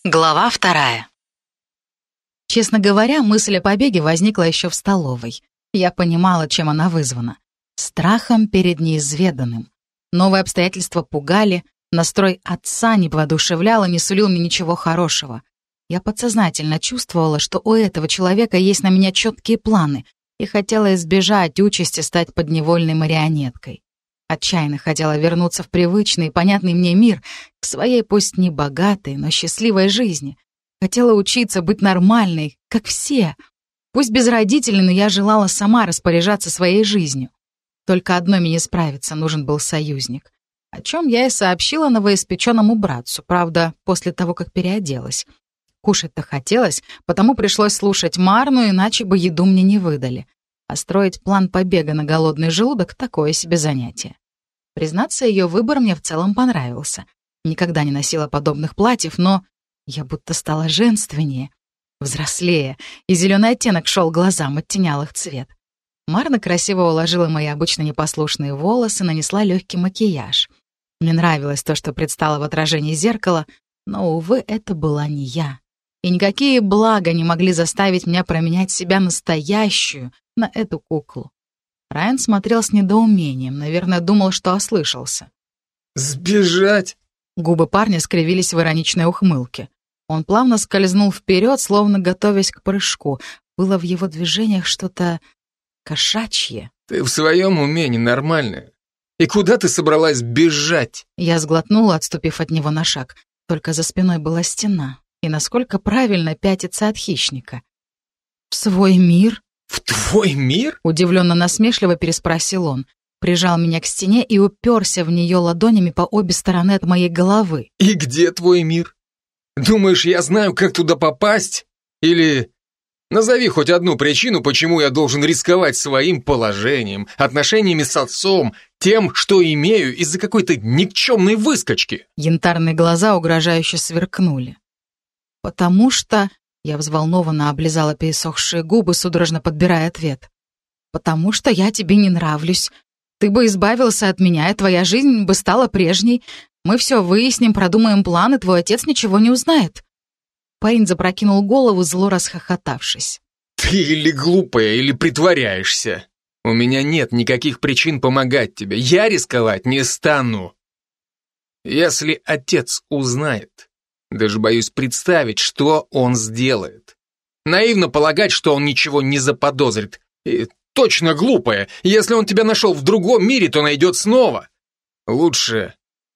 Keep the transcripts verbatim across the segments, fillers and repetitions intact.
Глава вторая. Честно говоря, мысль о побеге возникла еще в столовой. Я понимала, чем она вызвана. Страхом перед неизведанным. Новые обстоятельства пугали, настрой отца не воодушевлял и не сулил мне ничего хорошего. Я подсознательно чувствовала, что у этого человека есть на меня четкие планы, и хотела избежать участи стать подневольной марионеткой. Отчаянно хотела вернуться в привычный и понятный мне мир, к своей пусть не богатой, но счастливой жизни. Хотела учиться быть нормальной, как все. Пусть без родителей, но я желала сама распоряжаться своей жизнью. Только одной мне не справиться, нужен был союзник. О чем я и сообщила новоиспеченному братцу, правда, после того, как переоделась. Кушать-то хотелось, потому пришлось слушать Марну, иначе бы еду мне не выдали. А строить план побега на голодный желудок — такое себе занятие. Признаться, ее выбор мне в целом понравился. Никогда не носила подобных платьев, но я будто стала женственнее, взрослее, и зеленый оттенок шел глазам, оттенял их цвет. Марна красиво уложила мои обычно непослушные волосы, нанесла легкий макияж. Мне нравилось то, что предстало в отражении зеркала, но, увы, это была не я. И никакие блага не могли заставить меня променять себя настоящую на эту куклу. Райан смотрел с недоумением, наверное, думал, что ослышался. «Сбежать?» Губы парня скривились в ироничной ухмылке. Он плавно скользнул вперед, словно готовясь к прыжку. Было в его движениях что-то кошачье. «Ты в своем уме ненормальная. И куда ты собралась бежать?» Я сглотнула, отступив от него на шаг. Только за спиной была стена. И насколько правильно пятиться от хищника. «В свой мир?» «В твой мир?» — удивленно-насмешливо переспросил он. Прижал меня к стене и уперся в нее ладонями по обе стороны от моей головы. «И где твой мир? Думаешь, я знаю, как туда попасть? Или назови хоть одну причину, почему я должен рисковать своим положением, отношениями с отцом, тем, что имею из-за какой-то никчемной выскочки?» Янтарные глаза угрожающе сверкнули. «Потому что...» — я взволнованно облизала пересохшие губы, судорожно подбирая ответ. «Потому что я тебе не нравлюсь. Ты бы избавился от меня, и твоя жизнь бы стала прежней. Мы все выясним, продумаем план, и твой отец ничего не узнает». Парень запрокинул голову, зло расхохотавшись. «Ты или глупая, или притворяешься. У меня нет никаких причин помогать тебе. Я рисковать не стану. Если отец узнает, даже боюсь представить, что он сделает. Наивно полагать, что он ничего не заподозрит. И точно глупая. Если он тебя нашел в другом мире, то найдет снова. Лучше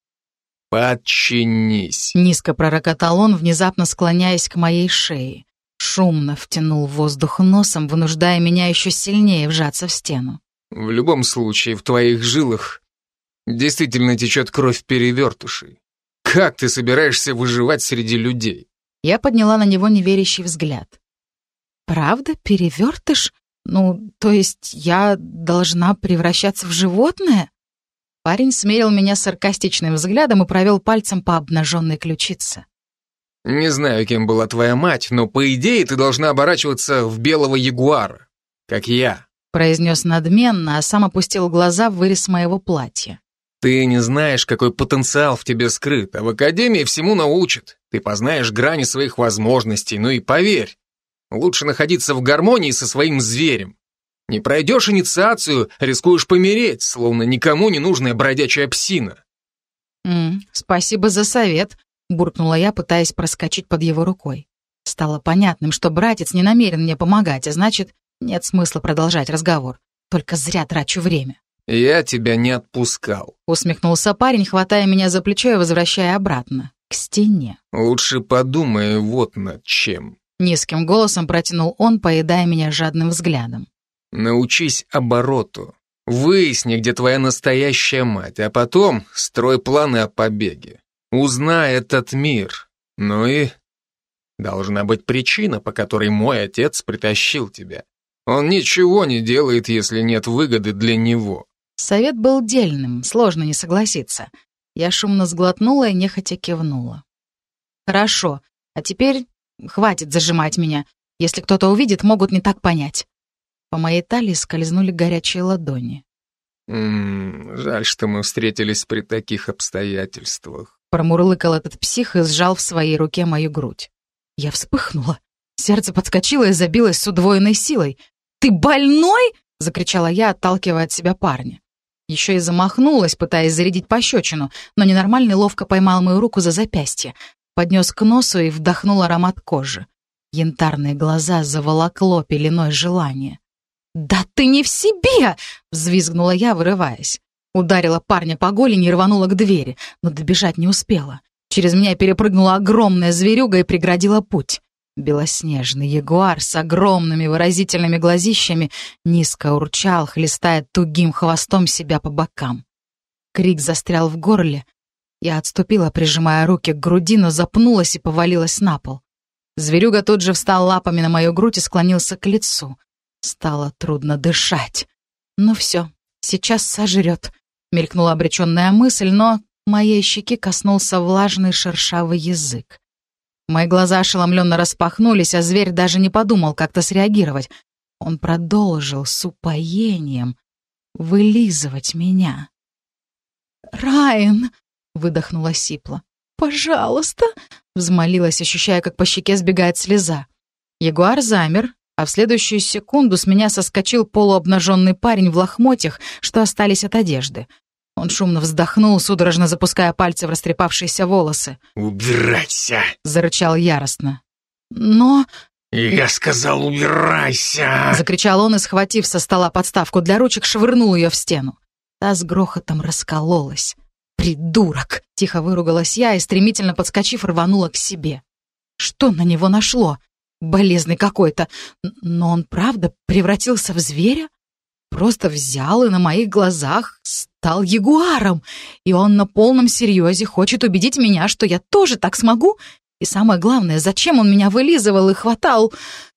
подчинись». Низко пророкотал он, внезапно склоняясь к моей шее. Шумно втянул воздух носом, вынуждая меня еще сильнее вжаться в стену. В любом случае, в твоих жилах действительно течет кровь перевертышей. Как ты собираешься выживать среди людей? Я подняла на него неверящий взгляд. «Правда, перевертыш? Ну, то есть я должна превращаться в животное?» Парень смерил меня саркастичным взглядом и провел пальцем по обнаженной ключице. Не знаю, кем была твоя мать, но по идее ты должна оборачиваться в белого ягуара, как я. Произнес надменно, а сам опустил глаза в вырез моего платья. Ты не знаешь, какой потенциал в тебе скрыт, а в академии всему научат. Ты познаешь грани своих возможностей, ну и поверь, лучше находиться в гармонии со своим зверем. Не пройдешь инициацию, рискуешь помереть, словно никому не нужная бродячая псина. «М, спасибо за совет», — буркнула я, пытаясь проскочить под его рукой. Стало понятным, что братец не намерен мне помогать, а значит, нет смысла продолжать разговор. Только зря трачу время. «Я тебя не отпускал», — усмехнулся парень, хватая меня за плечо и возвращая обратно, к стене. «Лучше подумай вот над чем». Низким голосом протянул он, поедая меня жадным взглядом. «Научись обороту. Выясни, где твоя настоящая мать, а потом строй планы о побеге. Узнай этот мир. Ну и должна быть причина, по которой мой отец притащил тебя. Он ничего не делает, если нет выгоды для него». Совет был дельным, сложно не согласиться. Я шумно сглотнула и нехотя кивнула. «Хорошо, а теперь хватит зажимать меня. Если кто-то увидит, могут не так понять». По моей талии скользнули горячие ладони. М-м, жаль, что мы встретились при таких обстоятельствах. промурлыкал этот псих и сжал в своей руке мою грудь. Я вспыхнула. Сердце подскочило и забилось с удвоенной силой. «Ты больной?» — закричала я, отталкивая от себя парня. Еще и замахнулась, пытаясь зарядить пощечину, но ненормальный ловко поймал мою руку за запястье, поднес к носу и вдохнул аромат кожи. Янтарные глаза заволокло пеленой желания. «Да ты не в себе!» — взвизгнула я, вырываясь. Ударила парня по голени и рванула к двери, но добежать не успела. Через меня перепрыгнула огромная зверюга и преградила путь. Белоснежный ягуар с огромными выразительными глазищами низко урчал, хлестая тугим хвостом себя по бокам. Крик застрял в горле. Я отступила, прижимая руки к груди, но запнулась и повалилась на пол. Зверюга тут же встал лапами на мою грудь и склонился к лицу. Стало трудно дышать. «Ну все, сейчас сожрет», — мелькнула обреченная мысль, но моей щеки коснулся влажный шершавый язык. Мои глаза ошеломленно распахнулись, а зверь даже не подумал как-то среагировать. Он продолжил с упоением вылизывать меня. «Райан!» — выдохнула сипло. «Пожалуйста!» — взмолилась, ощущая, как по щеке сбегает слеза. Ягуар замер, а в следующую секунду с меня соскочил полуобнаженный парень в лохмотьях, что остались от одежды. Он шумно вздохнул, судорожно запуская пальцы в растрепавшиеся волосы. «Убирайся!» — зарычал яростно. «Но...» «Я сказал, убирайся!» — закричал он и, схватив со стола подставку для ручек, швырнул ее в стену. Та с грохотом раскололась. «Придурок!» — тихо выругалась я и, стремительно подскочив, рванула к себе. Что на него нашло? Болезный какой-то. Но он правда превратился в зверя? Просто взял и на моих глазах стал ягуаром. И он на полном серьезе хочет убедить меня, что я тоже так смогу. И самое главное, зачем он меня вылизывал и хватал?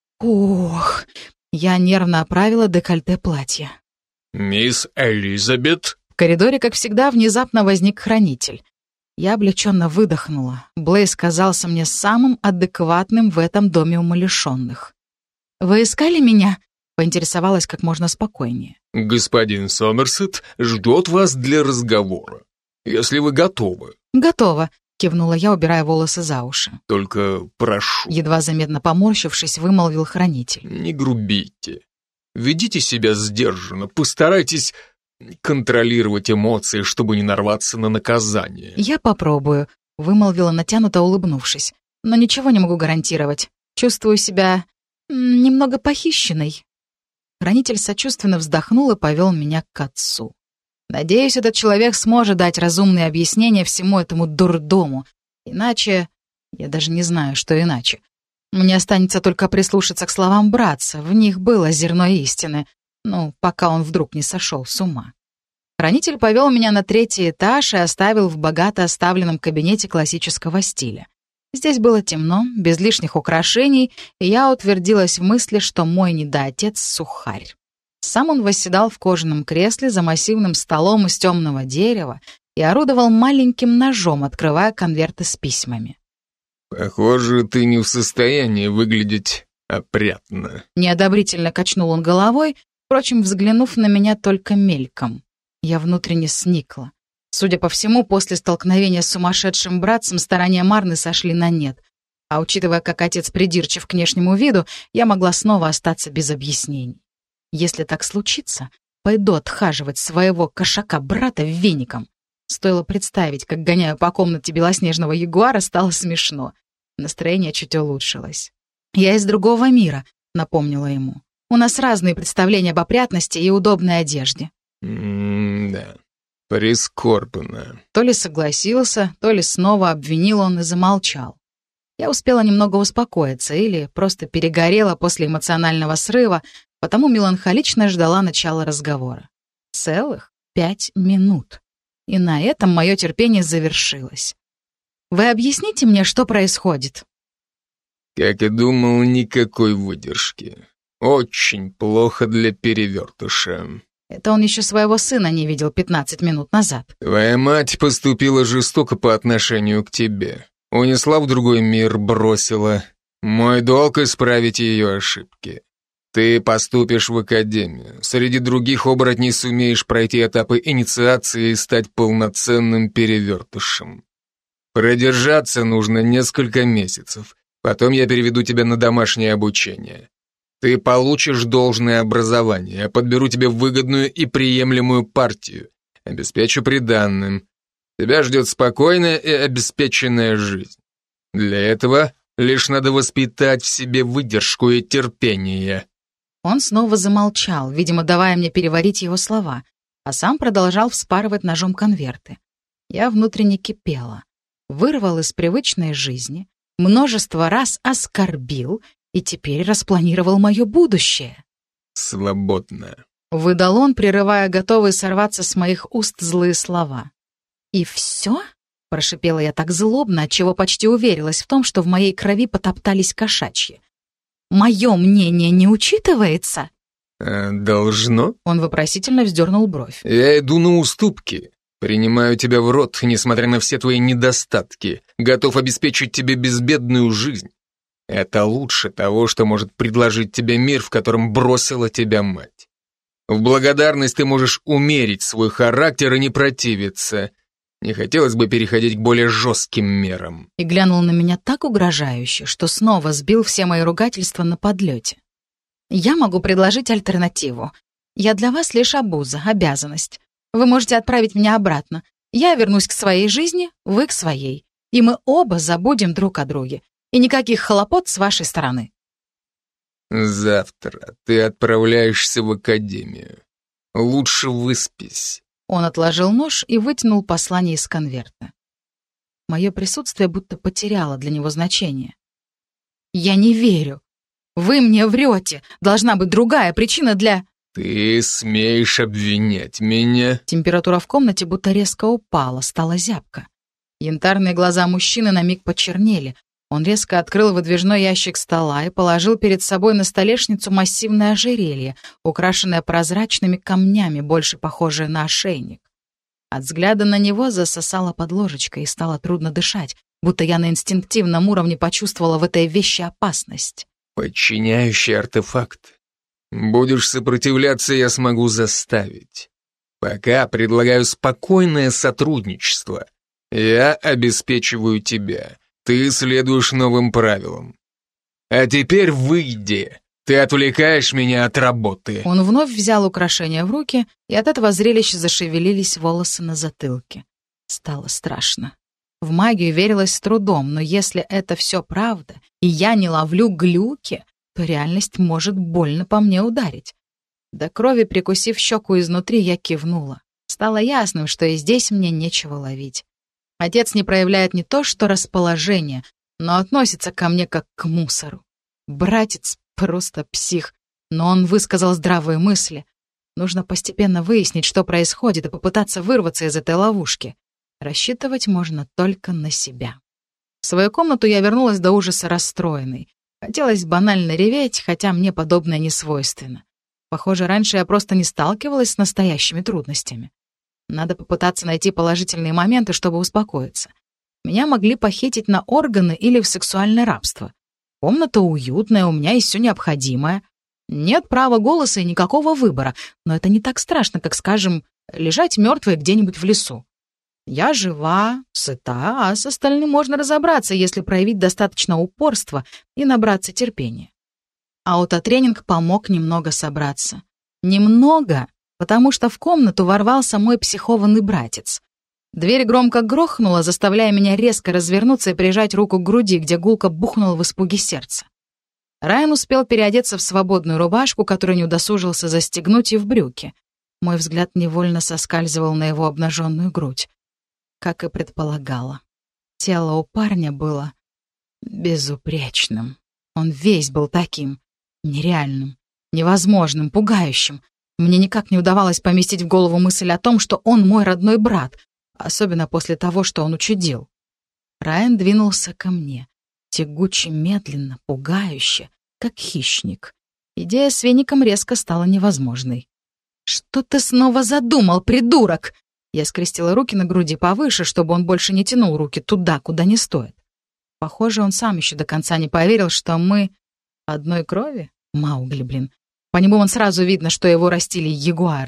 Ох, я нервно оправила декольте платья. «Мисс Элизабет?» В коридоре, как всегда, внезапно возник хранитель. Я облегченно выдохнула. Блейз казался мне самым адекватным в этом доме умалишенных. «Вы искали меня?» — поинтересовалась как можно спокойнее. «Господин Сомерсет ждет вас для разговора, если вы готовы». «Готово», — кивнула я, убирая волосы за уши. «Только прошу». Едва заметно поморщившись, вымолвил хранитель. «Не грубите. Ведите себя сдержанно, постарайтесь контролировать эмоции, чтобы не нарваться на наказание». «Я попробую», — вымолвила, натянуто улыбнувшись. «Но ничего не могу гарантировать. Чувствую себя м, немного похищенной». Хранитель сочувственно вздохнул и повел меня к отцу. Надеюсь, этот человек сможет дать разумные объяснения всему этому дурдому. Иначе... я даже не знаю, что иначе. Мне останется только прислушаться к словам братца. В них было зерно истины. Ну, пока он вдруг не сошел с ума. Хранитель повел меня на третий этаж и оставил в богато оставленном кабинете классического стиля. Здесь было темно, без лишних украшений, и я утвердилась в мысли, что мой недоотец — сухарь. Сам он восседал в кожаном кресле за массивным столом из темного дерева и орудовал маленьким ножом, открывая конверты с письмами. «Похоже, ты не в состоянии выглядеть опрятно». Неодобрительно качнул он головой, впрочем, взглянув на меня только мельком. Я внутренне сникла. Судя по всему, после столкновения с сумасшедшим братцем старания Марны сошли на нет. А учитывая, как отец придирчив к внешнему виду, я могла снова остаться без объяснений. Если так случится, пойду отхаживать своего кошака-брата веником. Стоило представить, как гоняю по комнате белоснежного ягуара, стало смешно. Настроение чуть улучшилось. «Я из другого мира», — напомнила ему. «У нас разные представления об опрятности и удобной одежде». «М-да, прискорбно». То ли согласился, то ли снова обвинил он и замолчал. Я успела немного успокоиться или просто перегорела после эмоционального срыва, потому меланхолично ждала начала разговора. Целых пять минут. И на этом мое терпение завершилось. «Вы объясните мне, что происходит?» Как и думал, никакой выдержки. Очень плохо для перевертыша. Это он еще своего сына не видел пятнадцать минут назад. Твоя мать поступила жестоко по отношению к тебе. Унесла в другой мир, бросила. Мой долг — исправить ее ошибки. Ты поступишь в академию. Среди других оборотней сумеешь пройти этапы инициации и стать полноценным перевертышем. Продержаться нужно несколько месяцев. Потом я переведу тебя на домашнее обучение. Ты получишь должное образование. Я подберу тебе выгодную и приемлемую партию. Обеспечу приданным. Тебя ждет спокойная и обеспеченная жизнь. Для этого лишь надо воспитать в себе выдержку и терпение». Он снова замолчал, видимо, давая мне переварить его слова, а сам продолжал вспарывать ножом конверты. Я внутренне кипела. Вырвал из привычной жизни, множество раз оскорбил и теперь распланировал мое будущее. «Свободно», — выдал он, прерывая готовые сорваться с моих уст злые слова. «И все?» — прошипела я так злобно, отчего почти уверилась в том, что в моей крови потоптались кошачьи. «Мое мнение не учитывается?» «А должно?» — он вопросительно вздернул бровь. «Я иду на уступки. Принимаю тебя в рот, несмотря на все твои недостатки. Готов обеспечить тебе безбедную жизнь. Это лучше того, что может предложить тебе мир, в котором бросила тебя мать. В благодарность ты можешь умерить свой характер и не противиться. Не хотелось бы переходить к более жестким мерам». И глянул на меня так угрожающе, что снова сбил все мои ругательства на подлете. «Я могу предложить альтернативу. Я для вас лишь обуза, обязанность. Вы можете отправить меня обратно. Я вернусь к своей жизни, вы к своей. И мы оба забудем друг о друге. И никаких хлопот с вашей стороны». «Завтра ты отправляешься в академию. Лучше выспись». Он отложил нож и вытянул послание из конверта. Мое присутствие будто потеряло для него значение. «Я не верю. Вы мне врете. Должна быть другая причина для...» «Ты смеешь обвинять меня?» Температура в комнате будто резко упала, стала зябко. Янтарные глаза мужчины на миг почернели. Он резко открыл выдвижной ящик стола и положил перед собой на столешницу массивное ожерелье, украшенное прозрачными камнями, больше похожее на ошейник. От взгляда на него засосало под ложечкой и стало трудно дышать, будто я на инстинктивном уровне почувствовала в этой вещи опасность. «Подчиняющий артефакт. Будешь сопротивляться, я смогу заставить. Пока предлагаю спокойное сотрудничество. Я обеспечиваю тебя. Ты следуешь новым правилам. А теперь выйди. Ты отвлекаешь меня от работы». Он вновь взял украшение в руки, и от этого зрелища зашевелились волосы на затылке. Стало страшно. В магию верилось с трудом, но если это все правда, и я не ловлю глюки, то реальность может больно по мне ударить. До крови прикусив щеку изнутри, я кивнула. Стало ясным, что и здесь мне нечего ловить. Отец не проявляет не то что расположение, но относится ко мне как к мусору. Братец просто псих, но он высказал здравые мысли. Нужно постепенно выяснить, что происходит, и попытаться вырваться из этой ловушки. Рассчитывать можно только на себя. В свою комнату я вернулась до ужаса расстроенной. Хотелось банально реветь, хотя мне подобное не свойственно. Похоже, раньше я просто не сталкивалась с настоящими трудностями. Надо попытаться найти положительные моменты, чтобы успокоиться. Меня могли похитить на органы или в сексуальное рабство. Комната уютная, у меня есть все необходимое. Нет права голоса и никакого выбора, но это не так страшно, как, скажем, лежать мертвой где-нибудь в лесу. Я жива, сыта, а с остальным можно разобраться, если проявить достаточно упорства и набраться терпения. Аутотренинг помог немного собраться. Немного, потому что в комнату ворвался мой психованный братец. Дверь громко грохнула, заставляя меня резко развернуться и прижать руку к груди, где гулко бухнуло в испуге сердце. Райан успел переодеться в свободную рубашку, которую не удосужился застегнуть, и в брюки. Мой взгляд невольно соскальзывал на его обнаженную грудь. Как и предполагала. Тело у парня было безупречным. Он весь был таким, нереальным, невозможным, пугающим. Мне никак не удавалось поместить в голову мысль о том, что он мой родной брат, особенно после того, что он учудил. Райан двинулся ко мне, тягуче, медленно, пугающе, как хищник. Идея с веником резко стала невозможной. «Что ты снова задумал, придурок?» Я скрестила руки на груди повыше, чтобы он больше не тянул руки туда, куда не стоит. Похоже, он сам еще до конца не поверил, что мы одной крови. Маугли, блин. По нему он сразу видно, что его растили ягуары.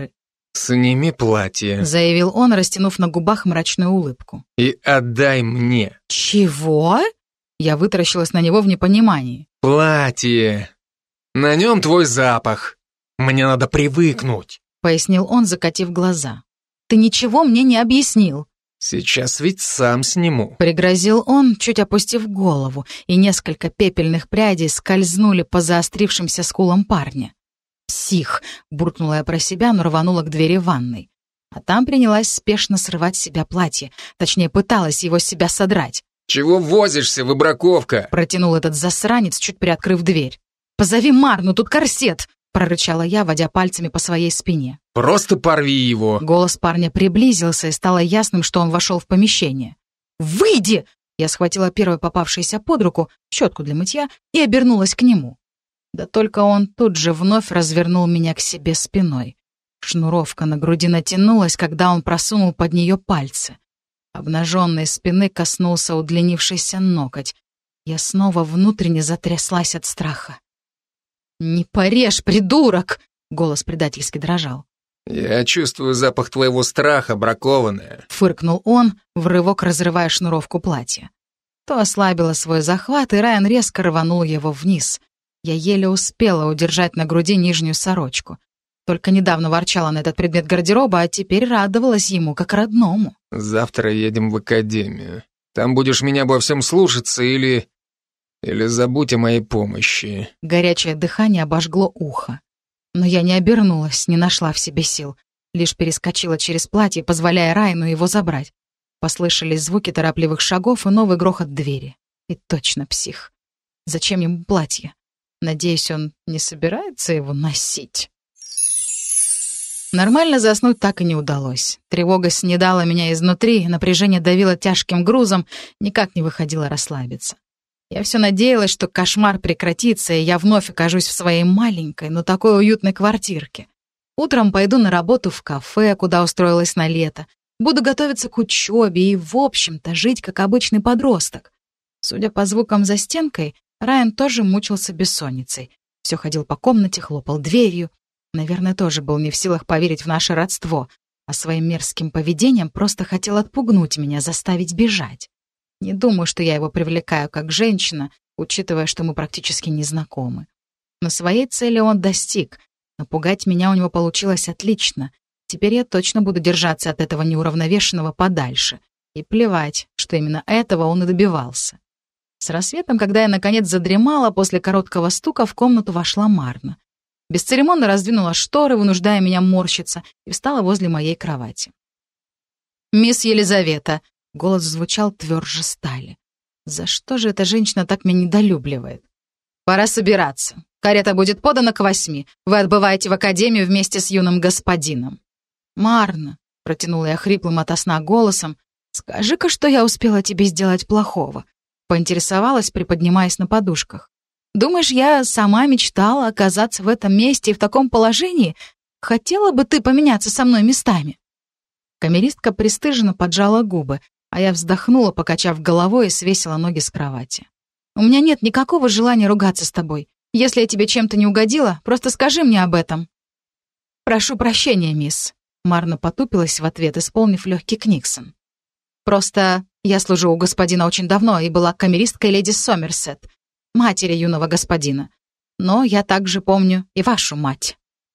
«Сними платье», — заявил он, растянув на губах мрачную улыбку. «и отдай мне». «Чего?» Я вытаращилась на него в непонимании. «Платье. На нем твой запах. Мне надо привыкнуть», — пояснил он, закатив глаза. «Ты ничего мне не объяснил». «Сейчас ведь сам сниму», — пригрозил он, чуть опустив голову, и несколько пепельных прядей скользнули по заострившимся скулам парня. «Псих!» — буркнула я про себя, но рванула к двери ванной. А там принялась спешно срывать с себя платье, точнее, пыталась его с себя содрать. «Чего возишься, выбраковка?» — протянул этот засранец, чуть приоткрыв дверь. «Позови Марну, тут корсет!» — прорычала я, водя пальцами по своей спине. «Просто порви его!» Голос парня приблизился, и стало ясным, что он вошел в помещение. «Выйди!» Я схватила первую попавшуюся под руку, щетку для мытья, и обернулась к нему. Да только он тут же вновь развернул меня к себе спиной. Шнуровка на груди натянулась, когда он просунул под нее пальцы. Обнаженной спины коснулся удлинившийся ноготь. Я снова внутренне затряслась от страха. «Не порежь, придурок!» — голос предательски дрожал. «Я чувствую запах твоего страха, бракованная», — фыркнул он, в рывок разрывая шнуровку платья. То ослабила свой захват, и Райан резко рванул его вниз. Я еле успела удержать на груди нижнюю сорочку. Только недавно ворчала на этот предмет гардероба, а теперь радовалась ему как родному. «Завтра едем в академию. Там будешь меня обо всем слушаться или... или забудь о моей помощи». Горячее дыхание обожгло ухо. Но я не обернулась, не нашла в себе сил. Лишь перескочила через платье, позволяя Райну его забрать. Послышались звуки торопливых шагов и новый грохот двери. И точно псих. Зачем ему платье? Надеюсь, он не собирается его носить. Нормально заснуть так и не удалось. Тревога снедала меня изнутри, напряжение давило тяжким грузом, никак не выходило расслабиться. Я все надеялась, что кошмар прекратится, и я вновь окажусь в своей маленькой, но такой уютной квартирке. Утром пойду на работу в кафе, куда устроилась на лето. Буду готовиться к учебе и, в общем-то, жить как обычный подросток. Судя по звукам за стенкой, Райан тоже мучился бессонницей. Все ходил по комнате, хлопал дверью. Наверное, тоже был не в силах поверить в наше родство, а своим мерзким поведением просто хотел отпугнуть меня, заставить бежать. Не думаю, что я его привлекаю как женщина, учитывая, что мы практически не знакомы. Но своей цели он достиг. Напугать меня у него получилось отлично. Теперь я точно буду держаться от этого неуравновешенного подальше. И плевать, что именно этого он и добивался. С рассветом, когда я наконец задремала, после короткого стука в комнату вошла Марна. Бесцеремонно раздвинула шторы, вынуждая меня морщиться, и встала возле моей кровати. «Мисс Елизавета», — голос звучал тверже стали. «За что же эта женщина так меня недолюбливает? Пора собираться. Карета будет подана к восьми. Вы отбываете в академию вместе с юным господином». «Марна», — протянула я хриплым ото сна голосом, «скажи-ка, что я успела тебе сделать плохого?» Поинтересовалась, приподнимаясь на подушках. «Думаешь, я сама мечтала оказаться в этом месте и в таком положении? Хотела бы ты поменяться со мной местами?» Камеристка пристыженно поджала губы, а я вздохнула, покачав головой, и свесила ноги с кровати. «У меня нет никакого желания ругаться с тобой. Если я тебе чем-то не угодила, просто скажи мне об этом». «Прошу прощения, мисс», — Марна потупилась в ответ, исполнив легкий книксон. «Просто я служу у господина очень давно и была камеристкой леди Сомерсет, матери юного господина. Но я также помню и вашу мать».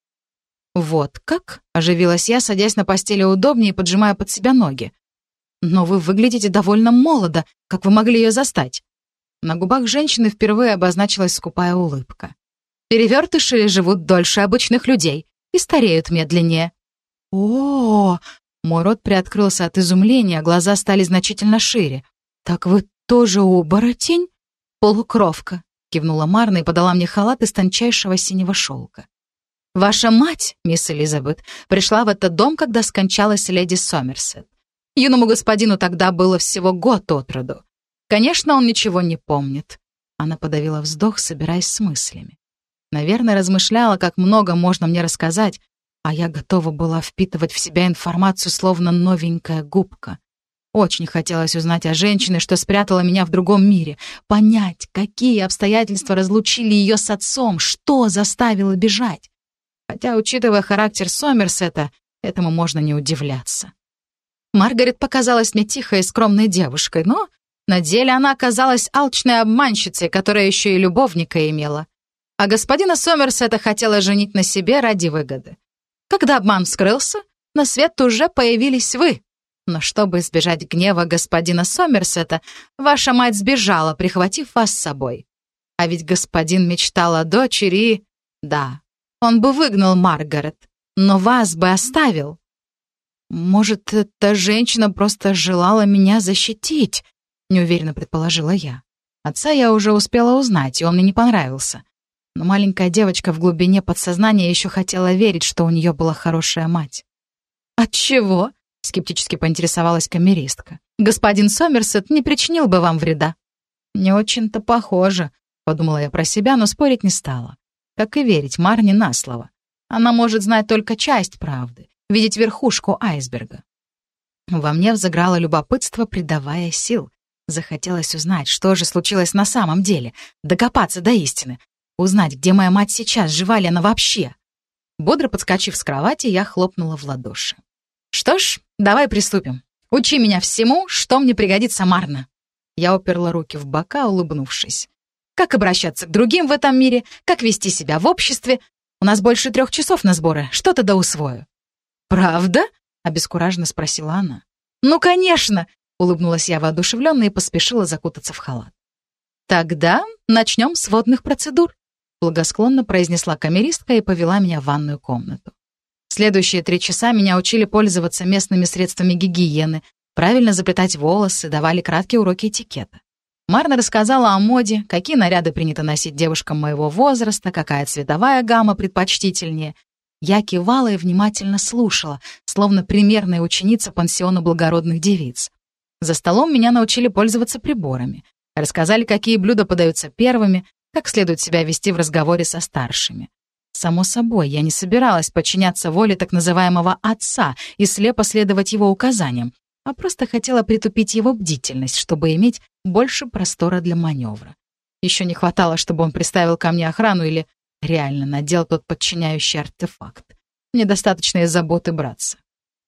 «Вот как?» — оживилась я, садясь на постели удобнее и поджимая под себя ноги. «Но вы выглядите довольно молодо. Как вы могли ее застать?» На губах женщины впервые обозначилась скупая улыбка. «Перевертыши живут дольше обычных людей и стареют медленнее». «О-о-о!» Мой рот приоткрылся от изумления, глаза стали значительно шире. «Так вы тоже оборотень?» «Полукровка», — кивнула Марна и подала мне халат из тончайшего синего шелка. «Ваша мать, мисс Элизабет, пришла в этот дом, когда скончалась леди Сомерсет. Юному господину тогда было всего год от роду. Конечно, он ничего не помнит». Она подавила вздох, собираясь с мыслями. Наверное, размышляла, как много можно мне рассказать, а я готова была впитывать в себя информацию, словно новенькая губка. Очень хотелось узнать о женщине, что спрятала меня в другом мире, понять, какие обстоятельства разлучили ее с отцом, что заставило бежать. Хотя, учитывая характер Сомерсета, Этому можно не удивляться. Маргарет показалась мне тихой и скромной девушкой, но на деле она оказалась алчной обманщицей, которая еще и любовника имела. А господина Сомерсета хотела женить на себе ради выгоды. Когда обман вскрылся, на свет уже появились вы. Но чтобы избежать гнева господина Сомерсета, ваша мать сбежала, прихватив вас с собой. А ведь господин мечтал о дочери. Да, он бы выгнал Маргарет, но вас бы оставил. Может, эта женщина просто желала меня защитить, неуверенно предположила я. Отца я уже успела узнать, и он мне не понравился. Но маленькая девочка в глубине подсознания еще хотела верить, что у нее была хорошая мать. «Отчего?» — скептически поинтересовалась камеристка. «Господин Сомерсет не причинил бы вам вреда». «Не очень-то похоже», — подумала я про себя, но спорить не стала. Как и верить Марне на слово. Она может знать только часть правды, видеть верхушку айсберга. Во мне взыграло любопытство, придавая сил. Захотелось узнать, что же случилось на самом деле, докопаться до истины, узнать, где моя мать сейчас, жива ли она вообще. Бодро подскочив с кровати, я хлопнула в ладоши. «Что ж, давай приступим. Учи меня всему, что мне пригодится, Марна». Я уперла руки в бока, улыбнувшись. «Как обращаться к другим в этом мире, как вести себя в обществе. У нас больше трех часов на сборы, что-то да усвою». «Правда?» — обескураженно спросила она. «Ну, конечно!» — улыбнулась я воодушевленно и поспешила закутаться в халат. «Тогда начнем с водных процедур», — благосклонно произнесла камеристка и повела меня в ванную комнату. Следующие три часа меня учили пользоваться местными средствами гигиены, правильно заплетать волосы, давали краткие уроки этикета. Марна рассказала о моде, какие наряды принято носить девушкам моего возраста, какая цветовая гамма предпочтительнее. Я кивала и внимательно слушала, словно примерная ученица пансиона благородных девиц. За столом меня научили пользоваться приборами. Рассказали, какие блюда подаются первыми, как следует себя вести в разговоре со старшими. Само собой, я не собиралась подчиняться воле так называемого отца и слепо следовать его указаниям, а просто хотела притупить его бдительность, чтобы иметь больше простора для маневра. Еще не хватало, чтобы он приставил ко мне охрану или реально надел тот подчиняющий артефакт. Мне достаточно из заботы браться.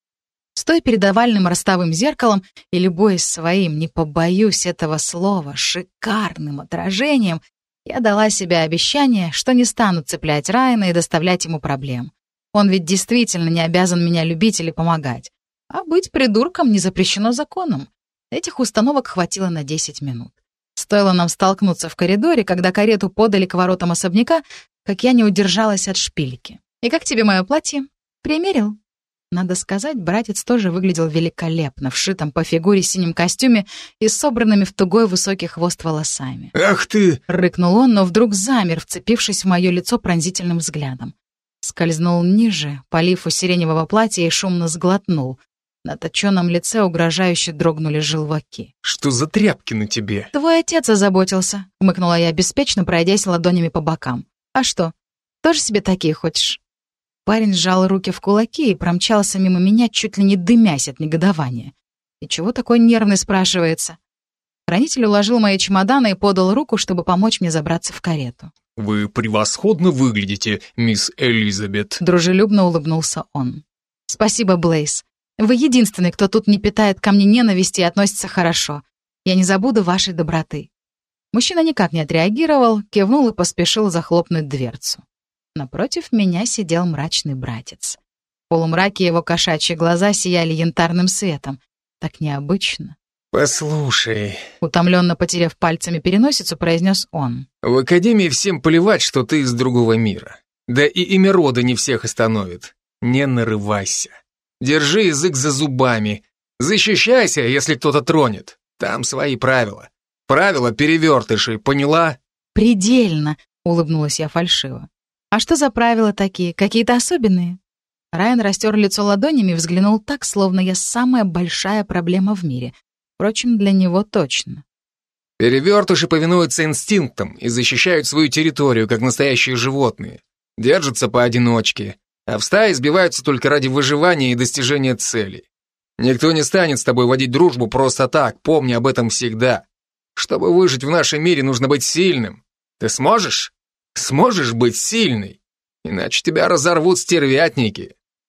Стоя перед овальным ростовым зеркалом и любуясь своим, не побоюсь этого слова, шикарным отражением, я дала себе обещание, что не стану цеплять Райана и доставлять ему проблем. Он ведь действительно не обязан меня любить или помогать. А быть придурком не запрещено законом. Этих установок хватило на десять минут. Стоило нам столкнуться в коридоре, когда карету подали к воротам особняка, как я не удержалась от шпильки. «И как тебе мое платье? Примерил?» Надо сказать, братец тоже выглядел великолепно, в шитом по фигуре синем костюме и собранными в тугой высокий хвост волосами. «Ах ты!» — рыкнул он, но вдруг замер, вцепившись в мое лицо пронзительным взглядом. Скользнул ниже, полив у сиреневого платья, и шумно сглотнул. На точенном лице угрожающе дрогнули желваки. «Что за тряпки на тебе?» «Твой отец озаботился», — хмыкнула я беспечно, пройдясь ладонями по бокам. «А что, тоже себе такие хочешь?» Парень сжал руки в кулаки и промчался мимо меня, чуть ли не дымясь от негодования. «И чего такой нервный?» — спрашивается. Хранитель уложил мои чемоданы и подал руку, чтобы помочь мне забраться в карету. «Вы превосходно выглядите, мисс Элизабет», — дружелюбно улыбнулся он. «Спасибо, Блейз. Вы единственный, кто тут не питает ко мне ненависти и относится хорошо. Я не забуду вашей доброты». Мужчина никак не отреагировал, кивнул и поспешил захлопнуть дверцу. Напротив меня сидел мрачный братец. В полумраке его кошачьи глаза сияли янтарным светом. Так необычно. «Послушай», — утомленно потеряв пальцами переносицу, произнес он. «В академии всем плевать, что ты из другого мира. Да и имя рода не всех остановит. Не нарывайся. Держи язык за зубами. Защищайся, если кто-то тронет. Там свои правила. Правила перевертышей, поняла?» «Предельно», — улыбнулась я фальшиво. «А что за правила такие? Какие-то особенные?» Райан растер лицо ладонями и взглянул так, словно я самая большая проблема в мире. Впрочем, для него точно. «Перевертыши повинуются инстинктам и защищают свою территорию, как настоящие животные. Держатся поодиночке, а в стае сбиваются только ради выживания и достижения целей. Никто не станет с тобой водить дружбу просто так, помни об этом всегда. Чтобы выжить в нашем мире, нужно быть сильным. Ты сможешь? Сможешь быть сильной? Иначе тебя разорвут стервятники».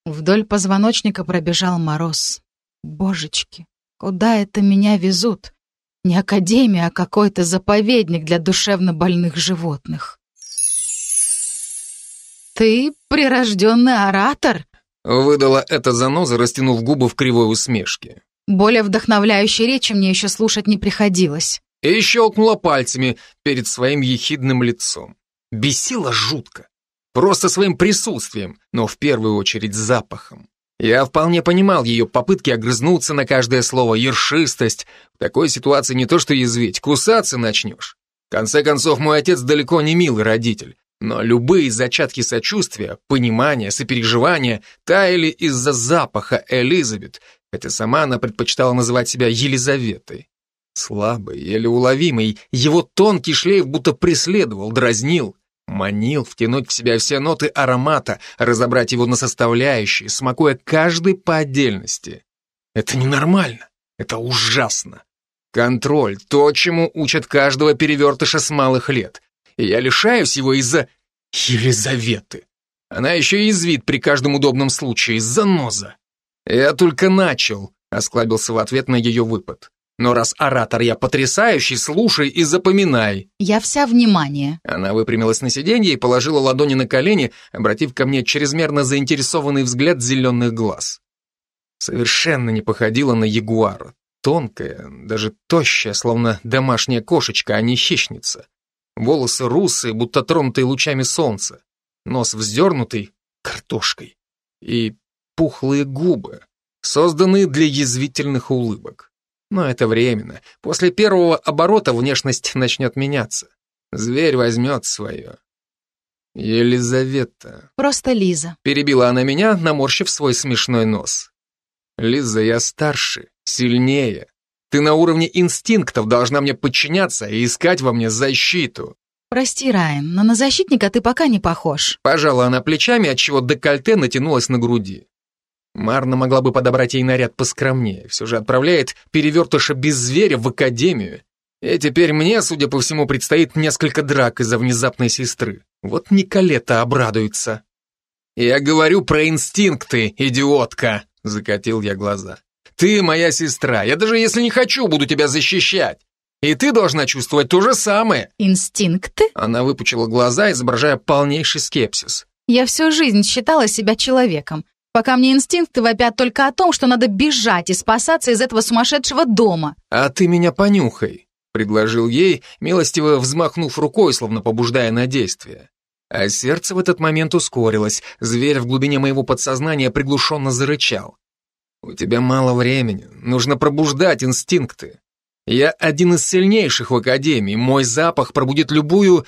Вдоль позвоночника пробежал мороз. Божечки, куда это меня везут? Не академия, а какой-то заповедник для душевно больных животных. «Ты прирожденный оратор?» — выдала эта заноза, растянув губы в кривой усмешке. Более вдохновляющей речи мне еще слушать не приходилось. И щелкнула пальцами перед своим ехидным лицом. Бесила жутко. Просто своим присутствием, но в первую очередь запахом. Я вполне понимал ее попытки огрызнуться на каждое слово, ершистость. В такой ситуации не то что язвить, кусаться начнешь. В конце концов, мой отец далеко не милый родитель, но любые зачатки сочувствия, понимания, сопереживания таяли из-за запаха Элизабет, хотя сама она предпочитала называть себя Елизаветой. Слабый, еле уловимый, его тонкий шлейф будто преследовал, дразнил. Манил втянуть в себя все ноты аромата, разобрать его на составляющие, смакуя каждый по отдельности. Это ненормально, это ужасно. Контроль, то, чему учат каждого перевертыша с малых лет. И я лишаюсь его из-за Елизаветы. Она еще и язвит при каждом удобном случае, заноза. Я только начал, осклабился в ответ на ее выпад. Но раз оратор я потрясающий, слушай и запоминай. Я вся внимание. Она выпрямилась на сиденье и положила ладони на колени, обратив ко мне чрезмерно заинтересованный взгляд зеленых глаз. Совершенно не походила на ягуара. Тонкая, даже тощая, словно домашняя кошечка, а не хищница. Волосы русые, будто тронутые лучами солнца. Нос вздернутый картошкой. И пухлые губы, созданные для язвительных улыбок. Но это временно. После первого оборота внешность начнет меняться. Зверь возьмет свое. Елизавета. Просто Лиза. Перебила она меня, наморщив свой смешной нос. Лиза, я старше, сильнее. Ты на уровне инстинктов должна мне подчиняться и искать во мне защиту. Прости, Райан, но на защитника ты пока не похож. Пожала она плечами, отчего декольте натянулось на груди. Марна могла бы подобрать ей наряд поскромнее. Все же отправляет перевертыша без зверя в академию. И теперь мне, судя по всему, предстоит несколько драк из-за внезапной сестры. Вот Николета обрадуется. Я говорю про инстинкты, идиотка, закатил я глаза. Ты моя сестра. Я даже если не хочу, буду тебя защищать. И ты должна чувствовать то же самое. Инстинкты? Она выпучила глаза, изображая полнейший скепсис. Я всю жизнь считала себя человеком. Пока мне инстинкты вопят только о том, что надо бежать и спасаться из этого сумасшедшего дома. «А ты меня понюхай», — предложил ей, милостиво взмахнув рукой, словно побуждая на действие. А сердце в этот момент ускорилось, зверь в глубине моего подсознания приглушенно зарычал. «У тебя мало времени, нужно пробуждать инстинкты. Я один из сильнейших в академии, мой запах пробудит любую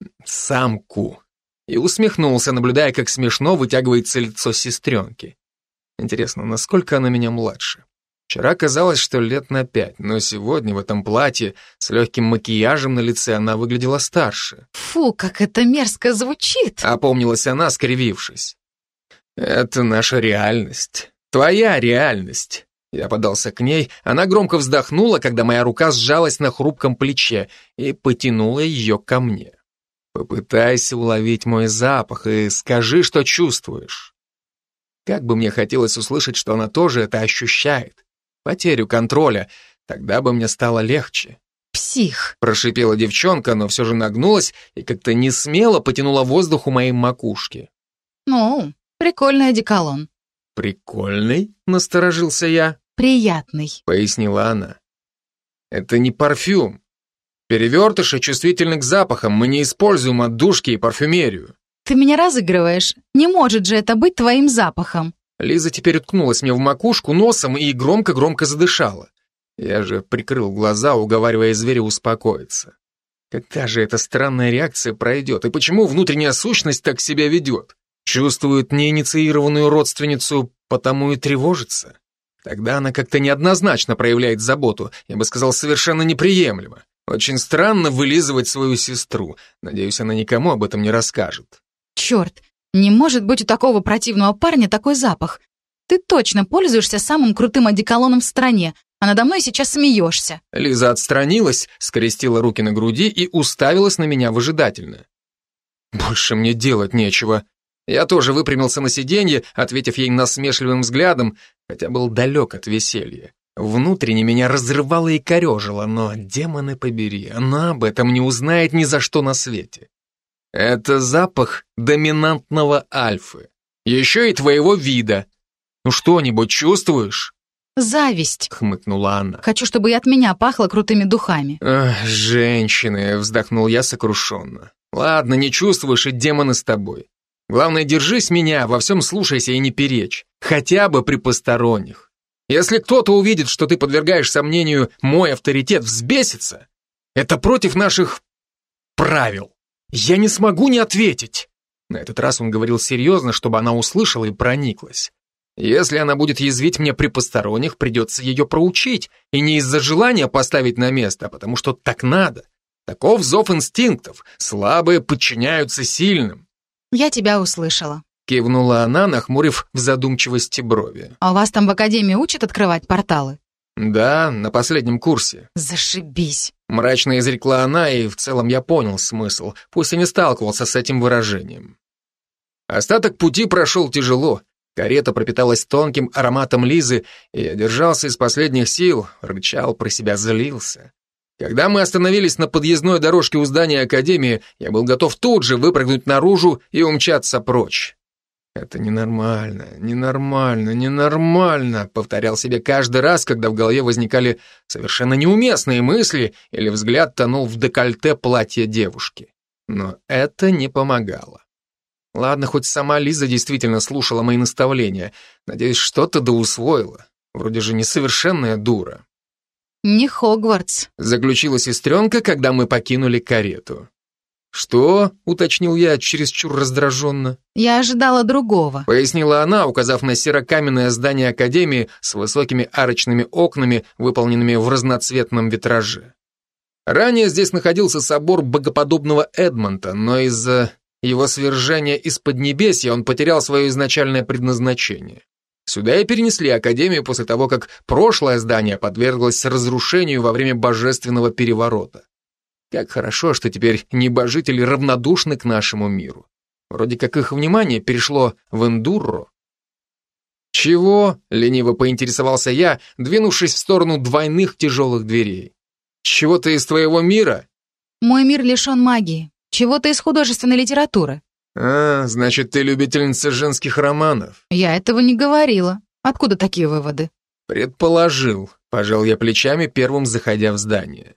самку». И усмехнулся, наблюдая, как смешно вытягивается лицо сестренки. Интересно, насколько она меня младше? Вчера казалось, что лет на пять, но сегодня в этом платье с легким макияжем на лице она выглядела старше. Фу, как это мерзко звучит! Опомнилась она, скривившись. Это наша реальность. Твоя реальность. Я подался к ней, она громко вздохнула, когда моя рука сжалась на хрупком плече и потянула ее ко мне. Попытайся уловить мой запах и скажи, что чувствуешь. Как бы мне хотелось услышать, что она тоже это ощущает. Потерю контроля, тогда бы мне стало легче. Псих. Прошипела девчонка, но все же нагнулась и как-то несмело потянула воздух у моей макушки. Ну, прикольный одеколон. Прикольный? Насторожился я. Приятный. Пояснила она. Это не парфюм. Перевертыши чувствительны к запахам, мы не используем отдушки и парфюмерию. Ты меня разыгрываешь. Не может же это быть твоим запахом. Лиза теперь уткнулась мне в макушку носом и громко-громко задышала. Я же прикрыл глаза, уговаривая зверя успокоиться. Когда же эта странная реакция пройдет, и почему внутренняя сущность так себя ведет? Чувствует неинициированную родственницу, потому и тревожится? Тогда она как-то неоднозначно проявляет заботу, я бы сказал, совершенно неприемлемо. Очень странно вылизывать свою сестру. Надеюсь, она никому об этом не расскажет. Черт, не может быть у такого противного парня такой запах. Ты точно пользуешься самым крутым одеколоном в стране, а надо мной сейчас смеешься. Лиза отстранилась, скрестила руки на груди и уставилась на меня выжидательно. Больше мне делать нечего. Я тоже выпрямился на сиденье, ответив ей насмешливым взглядом, хотя был далек от веселья. Внутренне меня разрывало и корежило, но, демоны побери, она об этом не узнает ни за что на свете. Это запах доминантного альфы. Еще и твоего вида. Ну что-нибудь чувствуешь? Зависть, хмыкнула она. Хочу, чтобы и от меня пахло крутыми духами. Ах, женщины, вздохнул я сокрушенно. Ладно, не чувствуешь, и демоны с тобой. Главное, держись меня, во всем слушайся и не перечь. Хотя бы при посторонних. Если кто-то увидит, что ты подвергаешь сомнению мой авторитет, взбесится. Это против наших правил. Я не смогу не ответить. На этот раз он говорил серьезно, чтобы она услышала и прониклась. Если она будет язвить мне при посторонних, придется ее проучить. И не из-за желания поставить на место, а потому что так надо. Таков зов инстинктов. Слабые подчиняются сильным. Я тебя услышала. Кивнула она, нахмурив в задумчивости брови. А у вас там в академии учат открывать порталы? Да, на последнем курсе. Зашибись. Мрачно изрекла она, и в целом я понял смысл, пусть и не сталкивался с этим выражением. Остаток пути прошел тяжело. Карета пропиталась тонким ароматом Лизы, и я держался из последних сил, рычал про себя, злился. Когда мы остановились на подъездной дорожке у здания академии, я был готов тут же выпрыгнуть наружу и умчаться прочь. «Это ненормально, ненормально, ненормально», повторял себе каждый раз, когда в голове возникали совершенно неуместные мысли или взгляд тонул в декольте платья девушки. Но это не помогало. Ладно, хоть сама Лиза действительно слушала мои наставления. Надеюсь, что-то да усвоила. Вроде же несовершенная дура. «Не Хогвартс», — заключила сестренка, когда мы покинули карету. «Что?» — уточнил я чересчур раздраженно. «Я ожидала другого», — пояснила она, указав на серо-каменное здание академии с высокими арочными окнами, выполненными в разноцветном витраже. Ранее здесь находился собор богоподобного Эдмонта, но из-за его свержения из Поднебесья он потерял свое изначальное предназначение. Сюда и перенесли академию после того, как прошлое здание подверглось разрушению во время божественного переворота. Как хорошо, что теперь небожители равнодушны к нашему миру. Вроде как их внимание перешло в Эндурро. «Чего?» — лениво поинтересовался я, двинувшись в сторону двойных тяжелых дверей. «Чего-то из твоего мира?» «Мой мир лишен магии. Чего-то из художественной литературы». «А, значит, ты любительница женских романов». «Я этого не говорила. Откуда такие выводы?» «Предположил», — пожал я плечами, первым заходя в здание.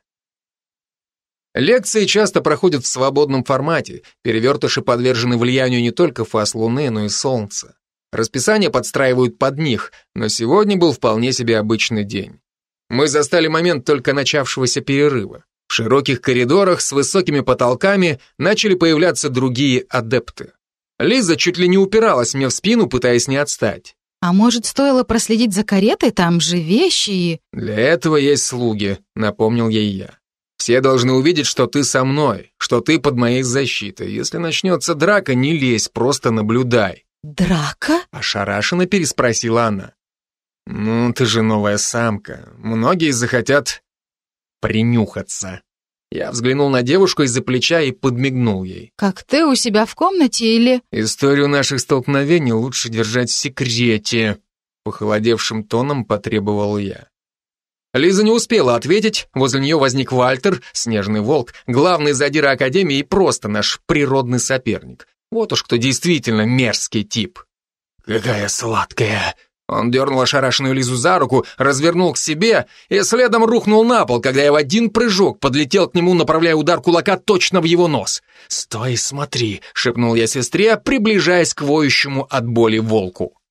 Лекции часто проходят в свободном формате, перевертыши подвержены влиянию не только фаз Луны, но и Солнца. Расписание подстраивают под них, но сегодня был вполне себе обычный день. Мы застали момент только начавшегося перерыва. В широких коридорах с высокими потолками начали появляться другие адепты. Лиза чуть ли не упиралась мне в спину, пытаясь не отстать. «А может, стоило проследить за каретой? Там же вещи и...» «Для этого есть слуги», — напомнил ей я. «Все должны увидеть, что ты со мной, что ты под моей защитой. Если начнется драка, не лезь, просто наблюдай». «Драка?» — ошарашенно переспросила она. «Ну, ты же новая самка. Многие захотят принюхаться». Я взглянул на девушку из-за плеча и подмигнул ей. «Как ты у себя в комнате или...» «Историю наших столкновений лучше держать в секрете», — похолодевшим тоном потребовал я. Лиза не успела ответить, возле нее возник Вальтер, снежный волк, главный задира Академии и просто наш природный соперник. Вот уж кто действительно мерзкий тип. «Какая сладкая!» Он дернул ошарашенную Лизу за руку, развернул к себе и следом рухнул на пол, когда я в один прыжок подлетел к нему, направляя удар кулака точно в его нос. «Стой и смотри!» — шепнул я сестре, приближаясь к воющему от боли волку.